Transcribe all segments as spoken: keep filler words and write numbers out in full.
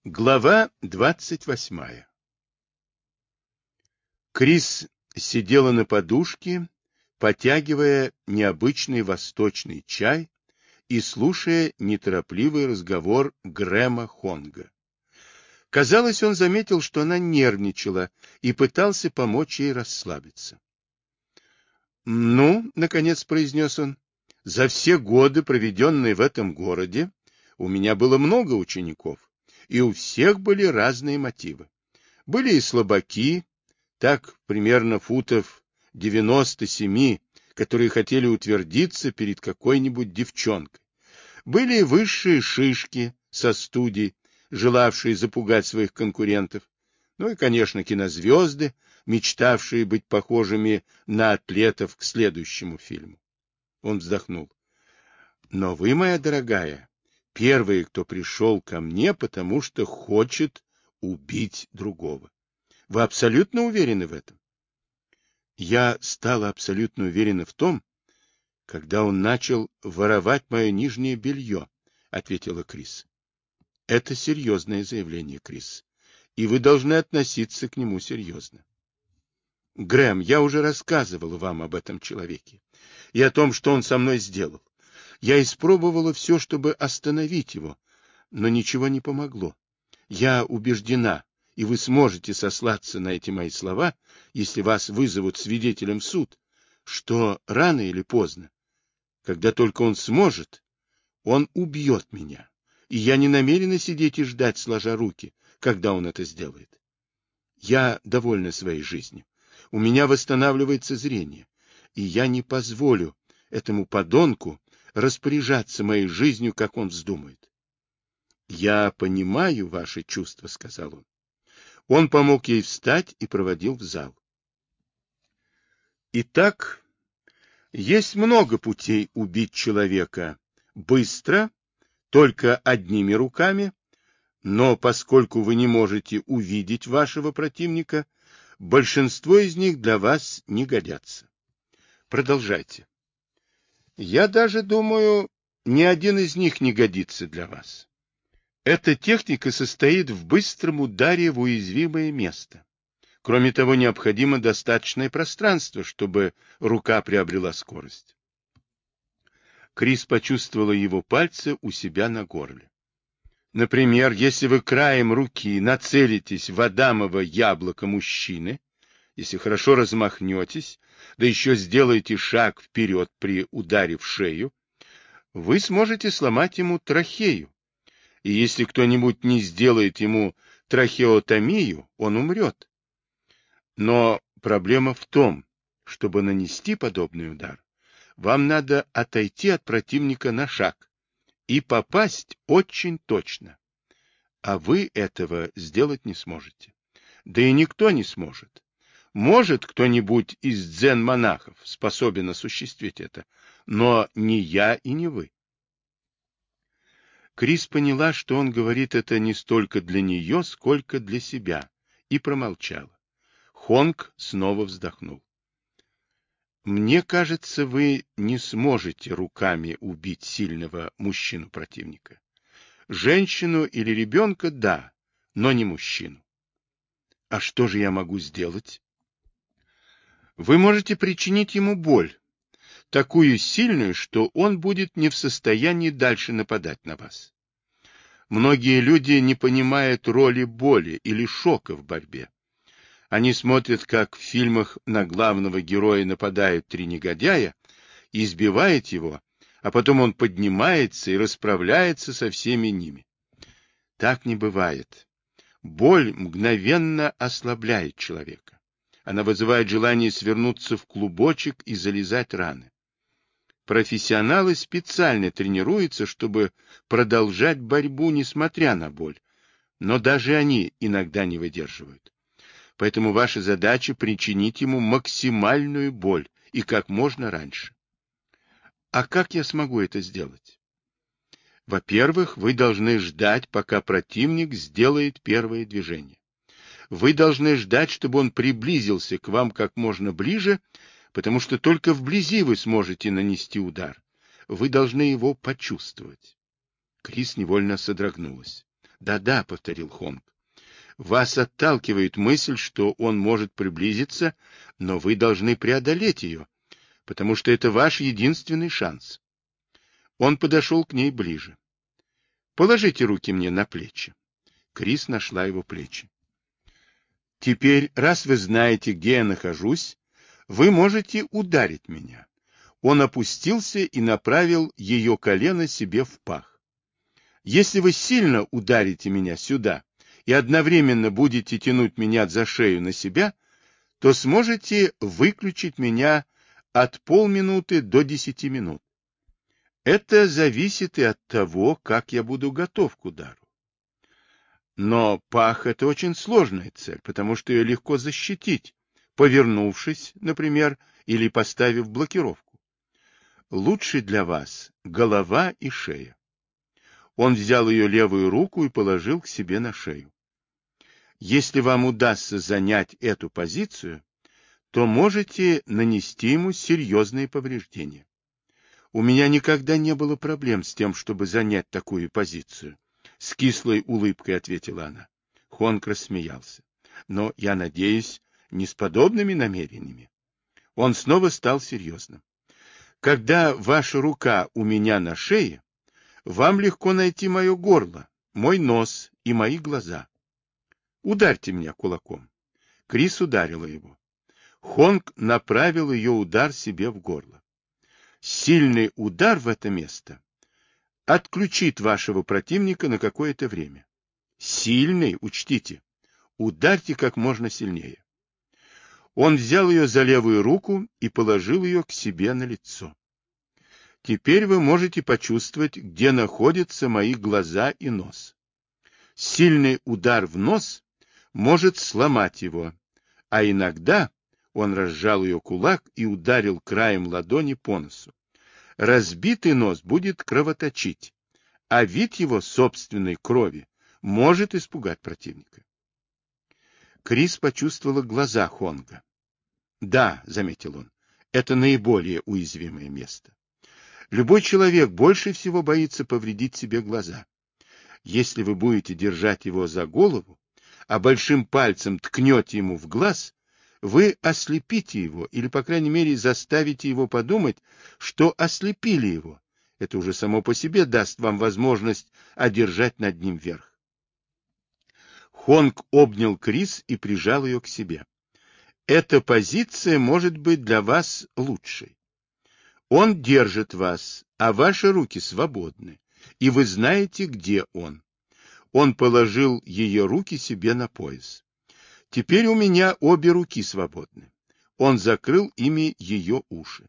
Глава двадцать восьмая. Крис сидела на подушке, потягивая необычный восточный чай и слушая неторопливый разговор Грэма Хонга. Казалось, он заметил, что она нервничала, и пытался помочь ей расслабиться. «Ну, — наконец произнес он, — за все годы, проведенные в этом городе, у меня было много учеников, и у всех были разные мотивы. Были и слабаки, так примерно футов девяносто семь, которые хотели утвердиться перед какой-нибудь девчонкой. Были и высшие шишки со студий, желавшие запугать своих конкурентов. Ну и, конечно, кинозвезды, мечтавшие быть похожими на атлетов к следующему фильму. Он вздохнул. Но вы, моя дорогая, первые, кто пришел ко мне, потому что хочет убить другого. Вы абсолютно уверены в этом? Я стала абсолютно уверена в том, когда он начал воровать мое нижнее белье, ответила Крис. Это серьезное заявление, Крис, и вы должны относиться к нему серьезно. Грэм, я уже рассказывала вам об этом человеке и о том, что он со мной сделал. Я испробовала все, чтобы остановить его, но ничего не помогло. Я убеждена, и вы сможете сослаться на эти мои слова, если вас вызовут свидетелем в суд, что рано или поздно, когда только он сможет, он убьет меня, и я не намерена сидеть и ждать, сложа руки, когда он это сделает. Я довольна своей жизнью. У меня восстанавливается зрение, и я не позволю этому подонку распоряжаться моей жизнью, как он вздумает. — Я понимаю ваши чувства, — сказал он. Он помог ей встать и проводил в зал. Итак, есть много путей убить человека. Быстро, только одними руками, но поскольку вы не можете увидеть вашего противника, большинство из них для вас не годятся. Продолжайте. Я даже думаю, ни один из них не годится для вас. Эта техника состоит в быстром ударе в уязвимое место. Кроме того, необходимо достаточное пространство, чтобы рука приобрела скорость. Крис почувствовала его пальцы у себя на горле. Например, если вы краем руки нацелитесь в адамово яблоко мужчины, если хорошо размахнетесь, да еще сделаете шаг вперед при ударе в шею, вы сможете сломать ему трахею. И если кто-нибудь не сделает ему трахеотомию, он умрет. Но проблема в том, чтобы нанести подобный удар, вам надо отойти от противника на шаг и попасть очень точно. А вы этого сделать не сможете. Да и никто не сможет. Может, кто-нибудь из дзен-монахов способен осуществить это, но не я и не вы. Крис поняла, что он говорит это не столько для нее, сколько для себя, и промолчала. Хонг снова вздохнул. «Мне кажется, вы не сможете руками убить сильного мужчину-противника. Женщину или ребенка – да, но не мужчину. А что же я могу сделать? Вы можете причинить ему боль, такую сильную, что он будет не в состоянии дальше нападать на вас. Многие люди не понимают роли боли или шока в борьбе. Они смотрят, как в фильмах на главного героя нападают три негодяя, избивают его, а потом он поднимается и расправляется со всеми ними. Так не бывает. Боль мгновенно ослабляет человека. Она вызывает желание свернуться в клубочек и залезать раны. Профессионалы специально тренируются, чтобы продолжать борьбу, несмотря на боль, но даже они иногда не выдерживают. Поэтому ваша задача — причинить ему максимальную боль и как можно раньше. А как я смогу это сделать? Во-первых, вы должны ждать, пока противник сделает первое движение. Вы должны ждать, чтобы он приблизился к вам как можно ближе, потому что только вблизи вы сможете нанести удар. Вы должны его почувствовать. Крис невольно содрогнулась. Да-да, повторил Хонг. Вас отталкивает мысль, что он может приблизиться, но вы должны преодолеть ее, потому что это ваш единственный шанс. Он подошел к ней ближе. Положите руки мне на плечи. Крис нашла его плечи. Теперь, раз вы знаете, где я нахожусь, вы можете ударить меня. Он опустился и направил ее колено себе в пах. Если вы сильно ударите меня сюда и одновременно будете тянуть меня за шею на себя, то сможете выключить меня от полминуты до десяти минут. Это зависит и от того, как я буду готов к удару. Но пах — это очень сложная цель, потому что ее легко защитить, повернувшись, например, или поставив блокировку. Лучше для вас голова и шея. Он взял ее левую руку и положил к себе на шею. Если вам удастся занять эту позицию, то можете нанести ему серьезные повреждения. У меня никогда не было проблем с тем, чтобы занять такую позицию. С кислой улыбкой ответила она. Хонг рассмеялся. Но, я надеюсь, не с подобными намерениями. Он снова стал серьезным. Когда ваша рука у меня на шее, вам легко найти мое горло, мой нос и мои глаза. Ударьте меня кулаком. Крис ударила его. Хонг направил ее удар себе в горло. Сильный удар в это место отключит вашего противника на какое-то время. Сильный, учтите, ударьте как можно сильнее. Он взял ее за левую руку и положил ее к себе на лицо. Теперь вы можете почувствовать, где находятся мои глаза и нос. Сильный удар в нос может сломать его, а иногда он разжал ее кулак и ударил краем ладони по носу. Разбитый нос будет кровоточить, а вид его собственной крови может испугать противника. Крис почувствовала глаза Хонга. Да, заметил он, это наиболее уязвимое место. Любой человек больше всего боится повредить себе глаза. Если вы будете держать его за голову, а большим пальцем ткнете ему в глаз, вы ослепите его, или, по крайней мере, заставите его подумать, что ослепили его. Это уже само по себе даст вам возможность одержать над ним верх. Хонг обнял Крис и прижал ее к себе. Эта позиция может быть для вас лучшей. Он держит вас, а ваши руки свободны, и вы знаете, где он. Он положил ее руки себе на пояс. Теперь у меня обе руки свободны. Он закрыл ими ее уши.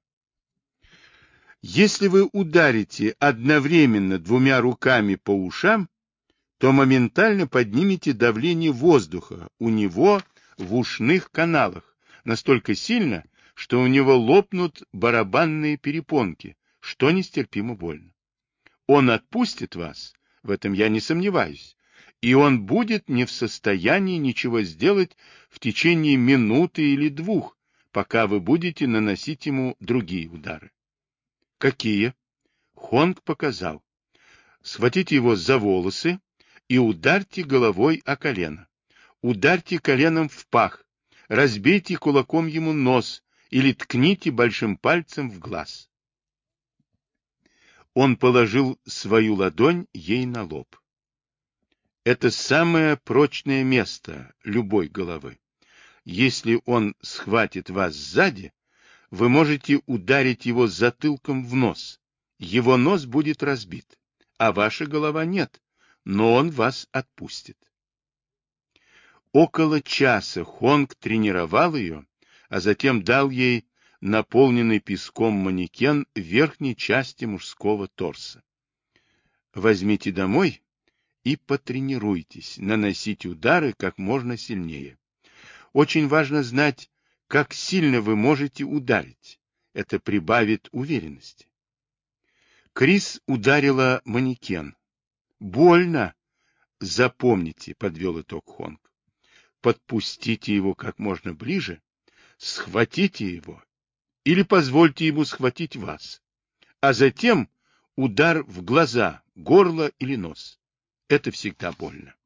Если вы ударите одновременно двумя руками по ушам, то моментально поднимете давление воздуха у него в ушных каналах настолько сильно, что у него лопнут барабанные перепонки, что нестерпимо больно. Он отпустит вас, в этом я не сомневаюсь, и он будет не в состоянии ничего сделать в течение минуты или двух, пока вы будете наносить ему другие удары. Какие? Хонг показал. Схватите его за волосы и ударьте головой о колено. Ударьте коленом в пах, разбейте кулаком ему нос или ткните большим пальцем в глаз. Он положил свою ладонь ей на лоб. Это самое прочное место любой головы. Если он схватит вас сзади, вы можете ударить его затылком в нос. Его нос будет разбит, а ваша голова нет, но он вас отпустит. Около часа Хонг тренировал ее, а затем дал ей наполненный песком манекен в верхней части мужского торса. Возьмите домой и потренируйтесь наносить удары как можно сильнее. Очень важно знать, как сильно вы можете ударить. Это прибавит уверенности. Крис ударила манекен. Больно. Запомните, подвел итог Хонг. Подпустите его как можно ближе, схватите его или позвольте ему схватить вас, а затем удар в глаза, горло или нос. это всегда больно.